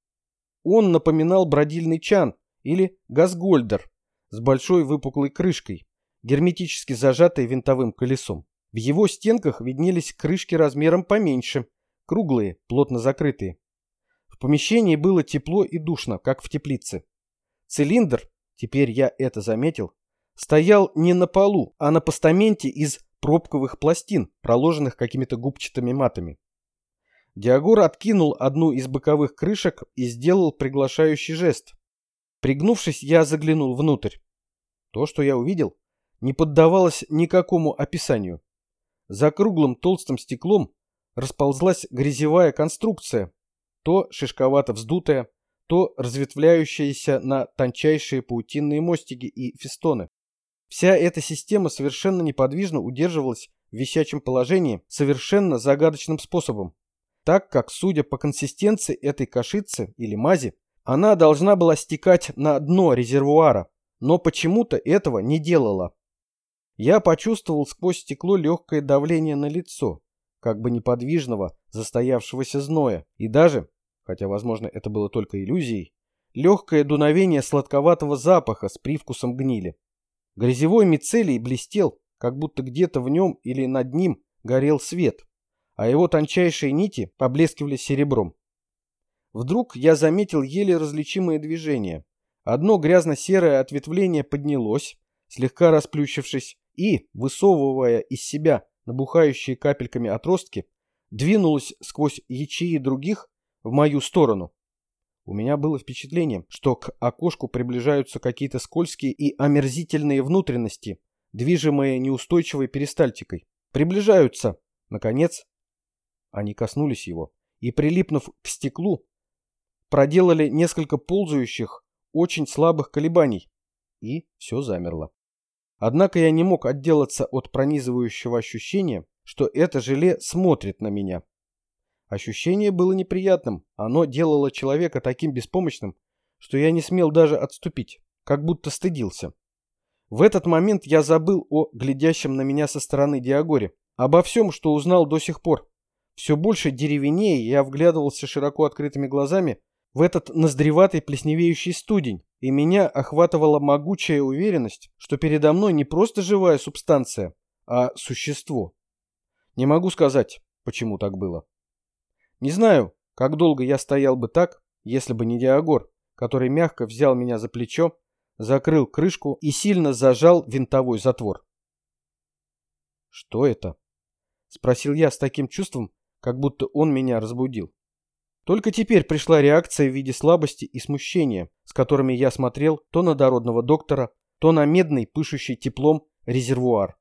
Speaker 1: Он напоминал бродильный чан или газгольдер с большой выпуклой крышкой, герметически зажатой винтовым колесом. В его стенках виднелись крышки размером поменьше, круглые, плотно закрытые. В помещении было тепло и душно, как в теплице. Цилиндр, теперь я это заметил, стоял не на полу, а на постаменте из пробковых пластин, проложенных какими-то губчатыми матами. Диагор откинул одну из боковых крышек и сделал приглашающий жест. Пригнувшись, я заглянул внутрь. То, что я увидел, не поддавалось никакому описанию. За круглым толстым стеклом расползлась грязевая конструкция, то шишковато вздутая, то разветвляющаяся на тончайшие паутинные мостики и фестоны. Вся эта система совершенно неподвижно удерживалась в висячем положении совершенно загадочным способом, так как, судя по консистенции этой кашицы или мази, она должна была стекать на дно резервуара, но почему-то этого не делала. Я почувствовал сквозь стекло легкое давление на лицо, как бы неподвижного, застоявшегося зноя, и даже, хотя, возможно, это было только иллюзией, легкое дуновение сладковатого запаха с привкусом гнили. Грязевой мицелий блестел, как будто где-то в нем или над ним горел свет, а его тончайшие нити поблескивали серебром. Вдруг я заметил еле различимое движение. Одно грязно-серое ответвление поднялось, слегка расплющившись, и, высовывая из себя набухающие капельками отростки, двинулось сквозь ячеи других в мою сторону. У меня было впечатление, что к окошку приближаются какие-то скользкие и омерзительные внутренности, движимые неустойчивой перистальтикой. Приближаются. Наконец, они коснулись его и, прилипнув к стеклу, проделали несколько ползающих, очень слабых колебаний, и все замерло. Однако я не мог отделаться от пронизывающего ощущения, что это желе смотрит на меня. Ощущение было неприятным, оно делало человека таким беспомощным, что я не смел даже отступить, как будто стыдился. В этот момент я забыл о глядящем на меня со стороны Диагоре, обо всем, что узнал до сих пор. Все больше деревенее я вглядывался широко открытыми глазами в этот ноздреватый плесневеющий студень, и меня охватывала могучая уверенность, что передо мной не просто живая субстанция, а существо. Не могу сказать, почему так было. Не знаю, как долго я стоял бы так, если бы не Диагор, который мягко взял меня за плечо, закрыл крышку и сильно зажал винтовой затвор. «Что это?» — спросил я с таким чувством, как будто он меня разбудил. Только теперь пришла реакция в виде слабости и смущения, с которыми я смотрел то на дородного доктора, то на медный, пышущий теплом резервуар.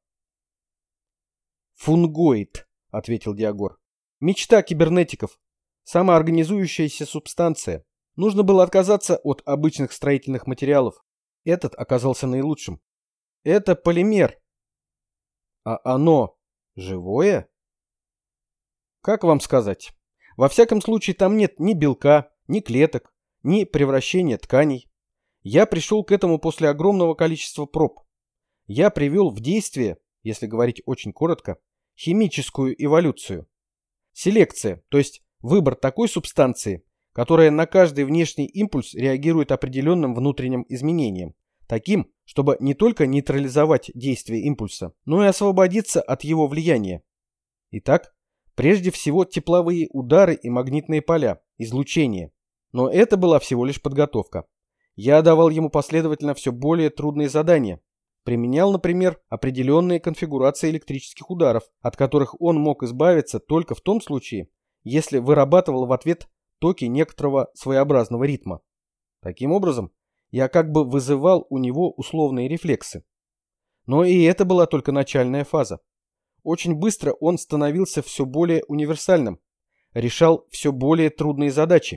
Speaker 1: «Фунгоид», — ответил Диагор. «Мечта кибернетиков. Самоорганизующаяся субстанция. Нужно было отказаться от обычных строительных материалов. Этот оказался наилучшим. Это полимер. А оно живое? Как вам сказать? Во всяком случае, там нет ни белка, ни клеток, ни превращения тканей. Я пришел к этому после огромного количества проб. Я привел в действие, если говорить очень коротко, химическую эволюцию. Селекция, то есть выбор такой субстанции, которая на каждый внешний импульс реагирует определенным внутренним изменением, таким, чтобы не только нейтрализовать действие импульса, но и освободиться от его влияния. Итак, прежде всего тепловые удары и магнитные поля, излучение. Но это была всего лишь подготовка. Я давал ему последовательно все более трудные задания. Применял, например, определенные конфигурации электрических ударов, от которых он мог избавиться только в том случае, если вырабатывал в ответ токи некоторого своеобразного ритма. Таким образом, я как бы вызывал у него условные рефлексы. Но и это была только начальная фаза. Очень быстро он становился все более универсальным, решал все более трудные задачи.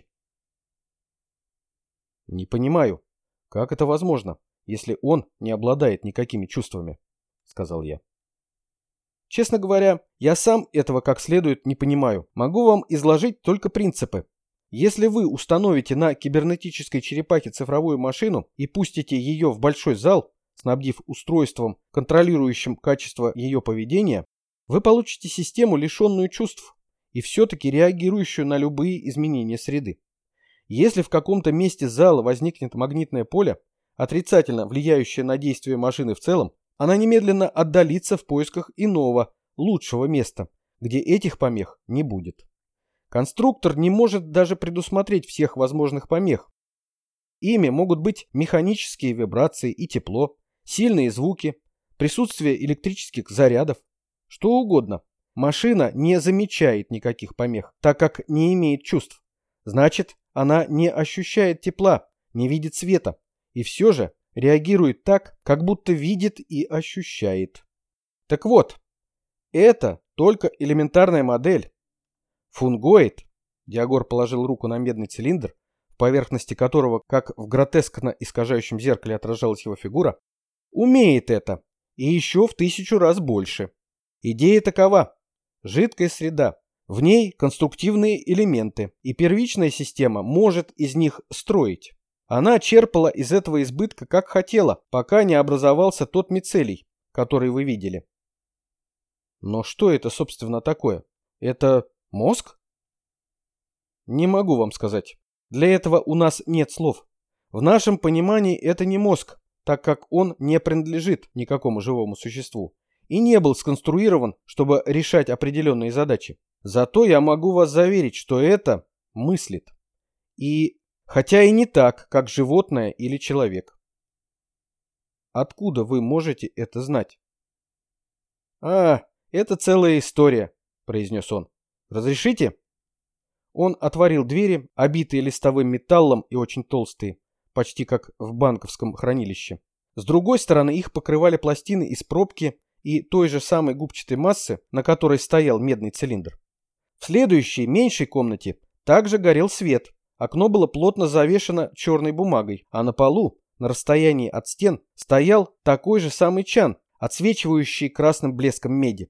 Speaker 1: Не понимаю, как это возможно, если он не обладает никакими чувствами, сказал я. Честно говоря, я сам этого как следует не понимаю. Могу вам изложить только принципы. Если вы установите на кибернетической черепахе цифровую машину и пустите ее в большой зал, снабдив устройством, контролирующим качество ее поведения, вы получите систему, лишенную чувств, и все-таки реагирующую на любые изменения среды. Если в каком-то месте зала возникнет магнитное поле, отрицательно влияющее на действие машины в целом, она немедленно отдалится в поисках иного, лучшего места, где этих помех не будет. Конструктор не может даже предусмотреть всех возможных помех. Ими могут быть механические вибрации и тепло, сильные звуки, присутствие электрических зарядов, что угодно. Машина не замечает никаких помех, так как не имеет чувств. Значит, она не ощущает тепла, не видит света, и все же реагирует так, как будто видит и ощущает. Так вот, это только элементарная модель. Фунгоид, Диагор положил руку на медный цилиндр, в поверхности которого, как в гротескно искажающем зеркале отражалась его фигура, умеет это, и еще в тысячу раз больше. Идея такова. Жидкая среда. В ней конструктивные элементы, и первичная система может из них строить. Она черпала из этого избытка как хотела, пока не образовался тот мицелий, который вы видели. Но что это, собственно, такое? Это мозг? Не могу вам сказать. Для этого у нас нет слов. В нашем понимании это не мозг, так как он не принадлежит никакому живому существу и не был сконструирован, чтобы решать определенные задачи. Зато я могу вас заверить, что это мыслит. И хотя и не так, как животное или человек. Откуда вы можете это знать? А, это целая история, произнес он. Разрешите? Он отворил двери, обитые листовым металлом и очень толстые, почти как в банковском хранилище. С другой стороны их покрывали пластины из пробки и той же самой губчатой массы, на которой стоял медный цилиндр. В следующей, меньшей комнате также горел свет. Окно было плотно завешено черной бумагой, а на полу, на расстоянии от стен, стоял такой же самый чан, отсвечивающий красным блеском меди.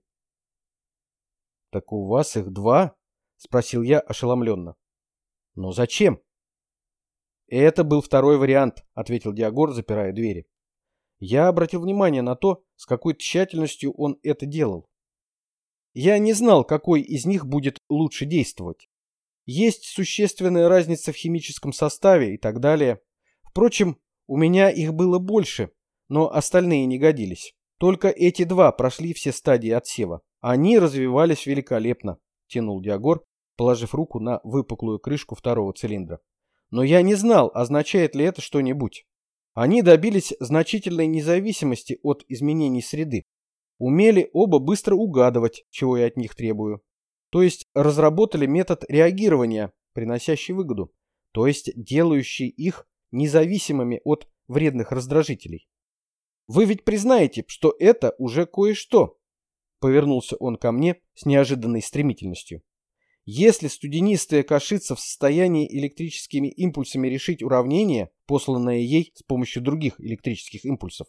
Speaker 1: «Так у вас их два?» — спросил я ошеломленно. «Но зачем?» «Это был второй вариант», — ответил Диагор, запирая двери. Я обратил внимание на то, с какой тщательностью он это делал. Я не знал, какой из них будет лучше действовать. Есть существенная разница в химическом составе и так далее. Впрочем, у меня их было больше, но остальные не годились. Только эти два прошли все стадии отсева. Они развивались великолепно, тянул Диагор, положив руку на выпуклую крышку второго цилиндра. Но я не знал, означает ли это что-нибудь. Они добились значительной независимости от изменений среды. Умели оба быстро угадывать, чего я от них требую. То есть разработали метод реагирования, приносящий выгоду. То есть делающий их независимыми от вредных раздражителей. Вы ведь признаете, что это уже кое-что. Повернулся он ко мне с неожиданной стремительностью. Если студенистая кашица в состоянии электрическими импульсами решить уравнение, посланное ей с помощью других электрических импульсов.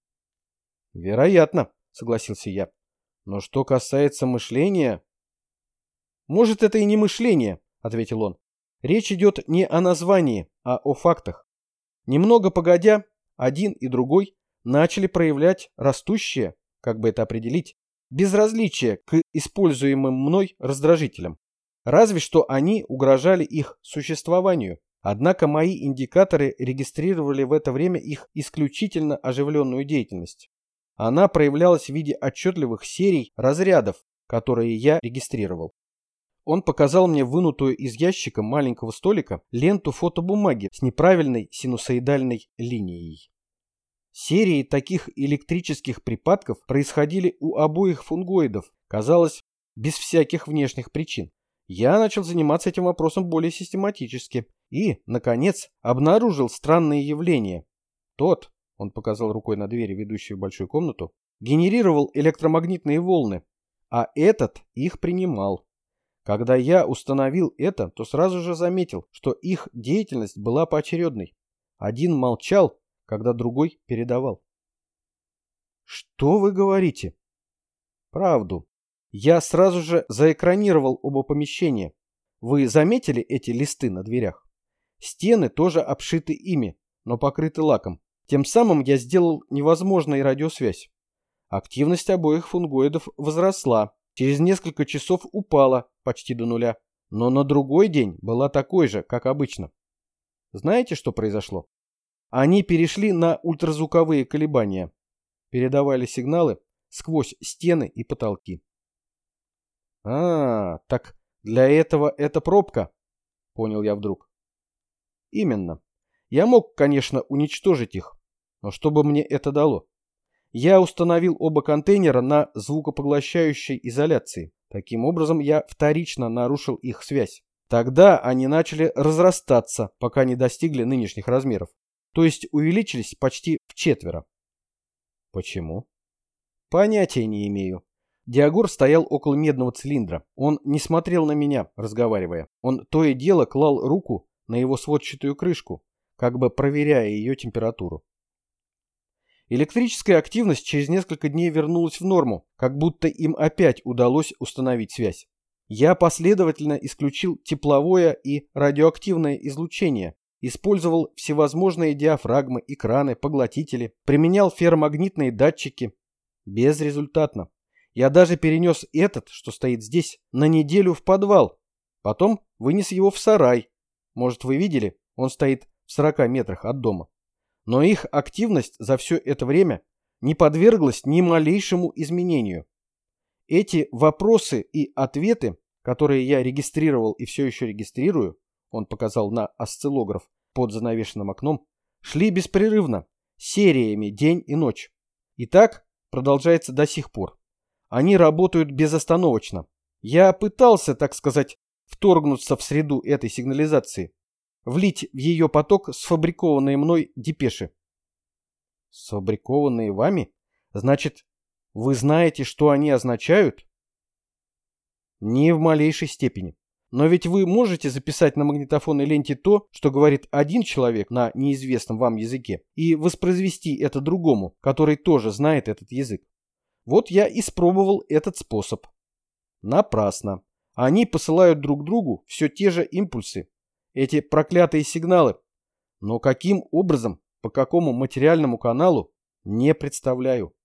Speaker 1: Вероятно, согласился я. Но что касается мышления... Может, это и не мышление, ответил он. Речь идет не о названии, а о фактах. Немного погодя, один и другой начали проявлять растущее, как бы это определить, безразличие к используемым мной раздражителям. Разве что они угрожали их существованию. Однако мои индикаторы регистрировали в это время их исключительно оживленную деятельность. Она проявлялась в виде отчетливых серий разрядов, которые я регистрировал. Он показал мне вынутую из ящика маленького столика ленту фотобумаги с неправильной синусоидальной линией. Серии таких электрических припадков происходили у обоих фунгоидов, казалось, без всяких внешних причин. Я начал заниматься этим вопросом более систематически и, наконец, обнаружил странные явления. Тот, он показал рукой на двери, ведущие в большую комнату, генерировал электромагнитные волны, а этот их принимал. Когда я установил это, то сразу же заметил, что их деятельность была поочередной. Один молчал, когда другой передавал. Что вы говорите? Правду. Я сразу же заэкранировал оба помещения. Вы заметили эти листы на дверях? Стены тоже обшиты ими, но покрыты лаком. Тем самым я сделал невозможной радиосвязь. Активность обоих фунгоидов возросла. Через несколько часов упала почти до нуля. Но на другой день была такой же, как обычно. Знаете, что произошло? Они перешли на ультразвуковые колебания. Передавали сигналы сквозь стены и потолки. А, так для этого это пробка, понял я вдруг. Именно. Я мог, конечно, уничтожить их, но что бы мне это дало? Я установил оба контейнера на звукопоглощающей изоляции. Таким образом, я вторично нарушил их связь. Тогда они начали разрастаться, пока не достигли нынешних размеров. То есть увеличились почти вчетверо. Почему? Понятия не имею. Диагор стоял около медного цилиндра. Он не смотрел на меня, разговаривая. Он то и дело клал руку на его сводчатую крышку, как бы проверяя ее температуру. Электрическая активность через несколько дней вернулась в норму, как будто им опять удалось установить связь. Я последовательно исключил тепловое и радиоактивное излучение, использовал всевозможные диафрагмы, экраны, поглотители, применял ферромагнитные датчики. Безрезультатно. Я даже перенес этот, что стоит здесь, на неделю в подвал. Потом вынес его в сарай. Может, вы видели? Он стоит в сорока метрах от дома. Но их активность за все это время не подверглась ни малейшему изменению. Эти вопросы и ответы, которые я регистрировал и все еще регистрирую, он показал на осциллограф под занавешенным окном, шли беспрерывно, сериями день и ночь. И так продолжается до сих пор. Они работают безостановочно. Я пытался, так сказать, вторгнуться в среду этой сигнализации, влить в ее поток сфабрикованные мной депеши. Сфабрикованные вами? Значит, вы знаете, что они означают? Не в малейшей степени. Но ведь вы можете записать на магнитофонной ленте то, что говорит один человек на неизвестном вам языке, и воспроизвести это другому, который тоже знает этот язык. Вот я испробовал этот способ. Напрасно. Они посылают друг другу все те же импульсы, эти проклятые сигналы. Но каким образом, по какому материальному каналу, не представляю.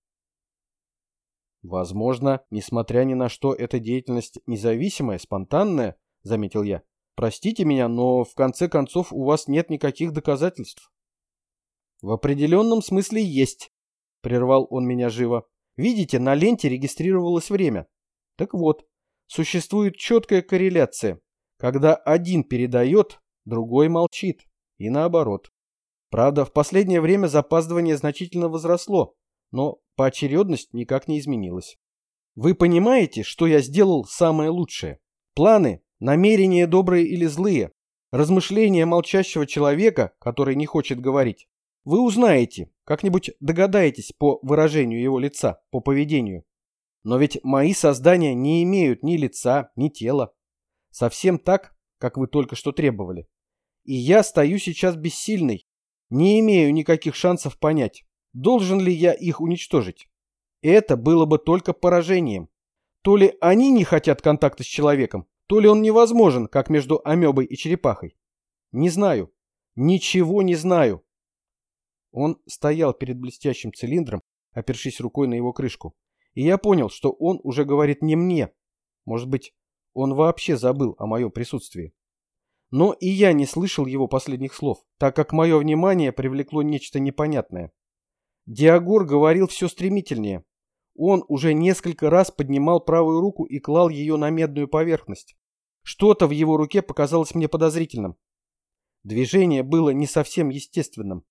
Speaker 1: Возможно, несмотря ни на что, эта деятельность независимая, спонтанная, заметил я. Простите меня, но в конце концов у вас нет никаких доказательств. В определенном смысле есть, прервал он меня живо. Видите, на ленте регистрировалось время. Так вот, существует четкая корреляция. Когда один передает, другой молчит. И наоборот. Правда, в последнее время запаздывание значительно возросло, но поочередность никак не изменилась. Вы понимаете, что я сделал самое лучшее? Планы, намерения добрые или злые, размышления молчащего человека, который не хочет говорить. Вы узнаете, как-нибудь догадаетесь по выражению его лица, по поведению. Но ведь мои создания не имеют ни лица, ни тела. Совсем так, как вы только что требовали. И я стою сейчас бессильный, не имею никаких шансов понять, должен ли я их уничтожить. Это было бы только поражением. То ли они не хотят контакта с человеком, то ли он невозможен, как между амебой и черепахой. Не знаю. Ничего не знаю. Он стоял перед блестящим цилиндром, опершись рукой на его крышку. И я понял, что он уже говорит не мне. Может быть, он вообще забыл о моем присутствии. Но и я не слышал его последних слов, так как мое внимание привлекло нечто непонятное. Диагор говорил все стремительнее. Он уже несколько раз поднимал правую руку и клал ее на медную поверхность. Что-то в его руке показалось мне подозрительным. Движение было не совсем естественным.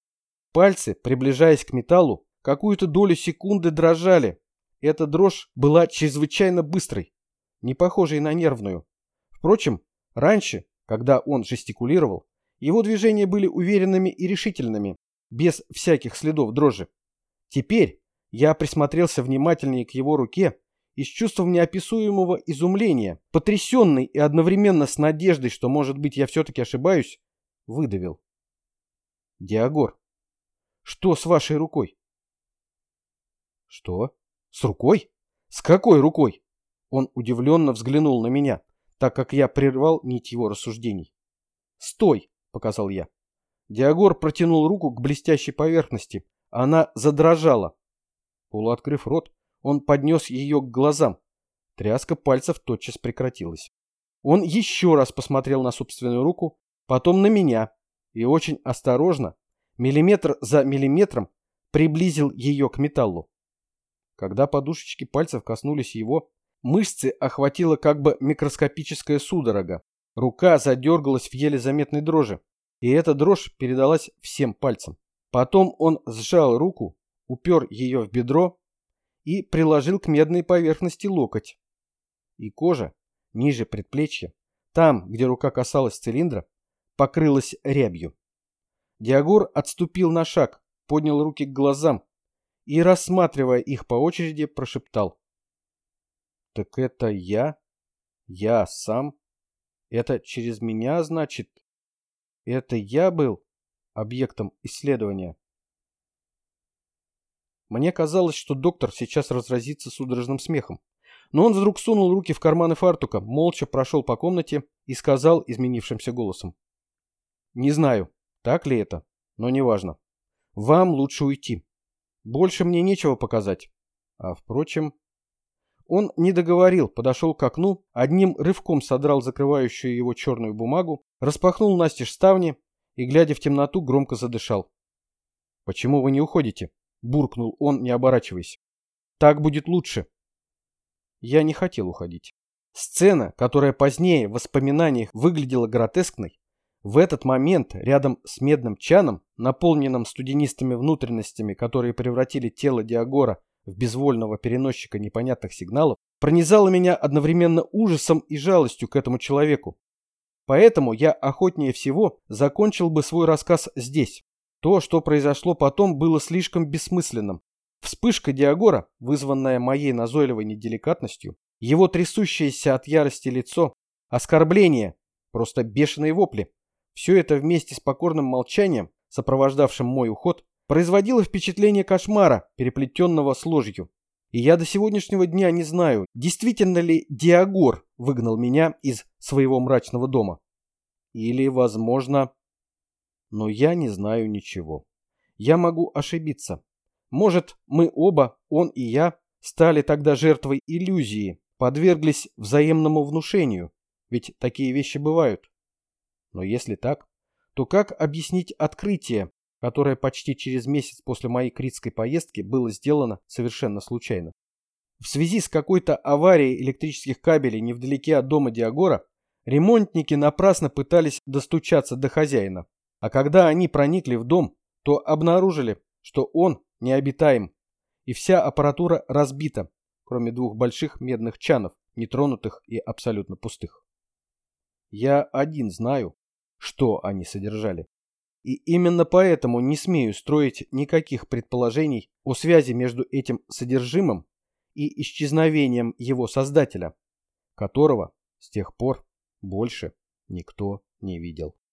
Speaker 1: Пальцы, приближаясь к металлу, какую-то долю секунды дрожали. Эта дрожь была чрезвычайно быстрой, не похожей на нервную. Впрочем, раньше, когда он жестикулировал, его движения были уверенными и решительными, без всяких следов дрожи. Теперь я присмотрелся внимательнее к его руке и с чувством неописуемого изумления, потрясенный и одновременно с надеждой, что, может быть, я все-таки ошибаюсь, выдавил: «Диагор, что с вашей рукой?» «Что? С рукой? С какой рукой?» Он удивленно взглянул на меня, так как я прервал нить его рассуждений. «Стой!» — показал я. Диагор протянул руку к блестящей поверхности. Она задрожала. Полуоткрыв рот, он поднес ее к глазам. Тряска пальцев тотчас прекратилась. Он еще раз посмотрел на собственную руку, потом на меня и очень осторожно, миллиметр за миллиметром, приблизил ее к металлу. Когда подушечки пальцев коснулись его, мышцы охватила как бы микроскопическая судорога. Рука задергалась в еле заметной дрожи, и эта дрожь передалась всем пальцам. Потом он сжал руку, упер ее в бедро и приложил к медной поверхности локоть. И кожа ниже предплечья, там, где рука касалась цилиндра, покрылась рябью. Диагор отступил на шаг, поднял руки к глазам и, рассматривая их по очереди, прошептал: «Так это я? Я сам? Это через меня, значит? Это я был объектом исследования?» Мне казалось, что доктор сейчас разразится судорожным смехом. Но он вдруг сунул руки в карманы фартука, молча прошел по комнате и сказал изменившимся голосом: «Не знаю, так ли это, но неважно. Вам лучше уйти. Больше мне нечего показать. А впрочем...» Он не договорил, подошел к окну, одним рывком содрал закрывающую его черную бумагу, распахнул настежь ставни и, глядя в темноту, громко задышал. «Почему вы не уходите?» — буркнул он, не оборачиваясь. «Так будет лучше». Я не хотел уходить. Сцена, которая позднее в воспоминаниях выглядела гротескной, в этот момент рядом с медным чаном, наполненным студенистыми внутренностями, которые превратили тело Диагора в безвольного переносчика непонятных сигналов, пронизала меня одновременно ужасом и жалостью к этому человеку. Поэтому я охотнее всего закончил бы свой рассказ здесь. То, что произошло потом, было слишком бессмысленным. Вспышка Диагора, вызванная моей назойливой неделикатностью, его трясущееся от ярости лицо, оскорбление, просто бешеные вопли, все это вместе с покорным молчанием, сопровождавшим мой уход, производило впечатление кошмара, переплетенного с ложью. И я до сегодняшнего дня не знаю, действительно ли Диагор выгнал меня из своего мрачного дома. Или, возможно... Но я не знаю ничего. Я могу ошибиться. Может, мы оба, он и я, стали тогда жертвой иллюзии, подверглись взаимному внушению, ведь такие вещи бывают. Но если так, то как объяснить открытие, которое почти через месяц после моей критской поездки было сделано совершенно случайно? В связи с какой-то аварией электрических кабелей невдалеке от дома Диагора, ремонтники напрасно пытались достучаться до хозяина. А когда они проникли в дом, то обнаружили, что он необитаем, и вся аппаратура разбита, кроме двух больших медных чанов, нетронутых и абсолютно пустых. Я один знаю, что они содержали. И именно поэтому не смею строить никаких предположений о связи между этим содержимым и исчезновением его создателя, которого с тех пор больше никто не видел.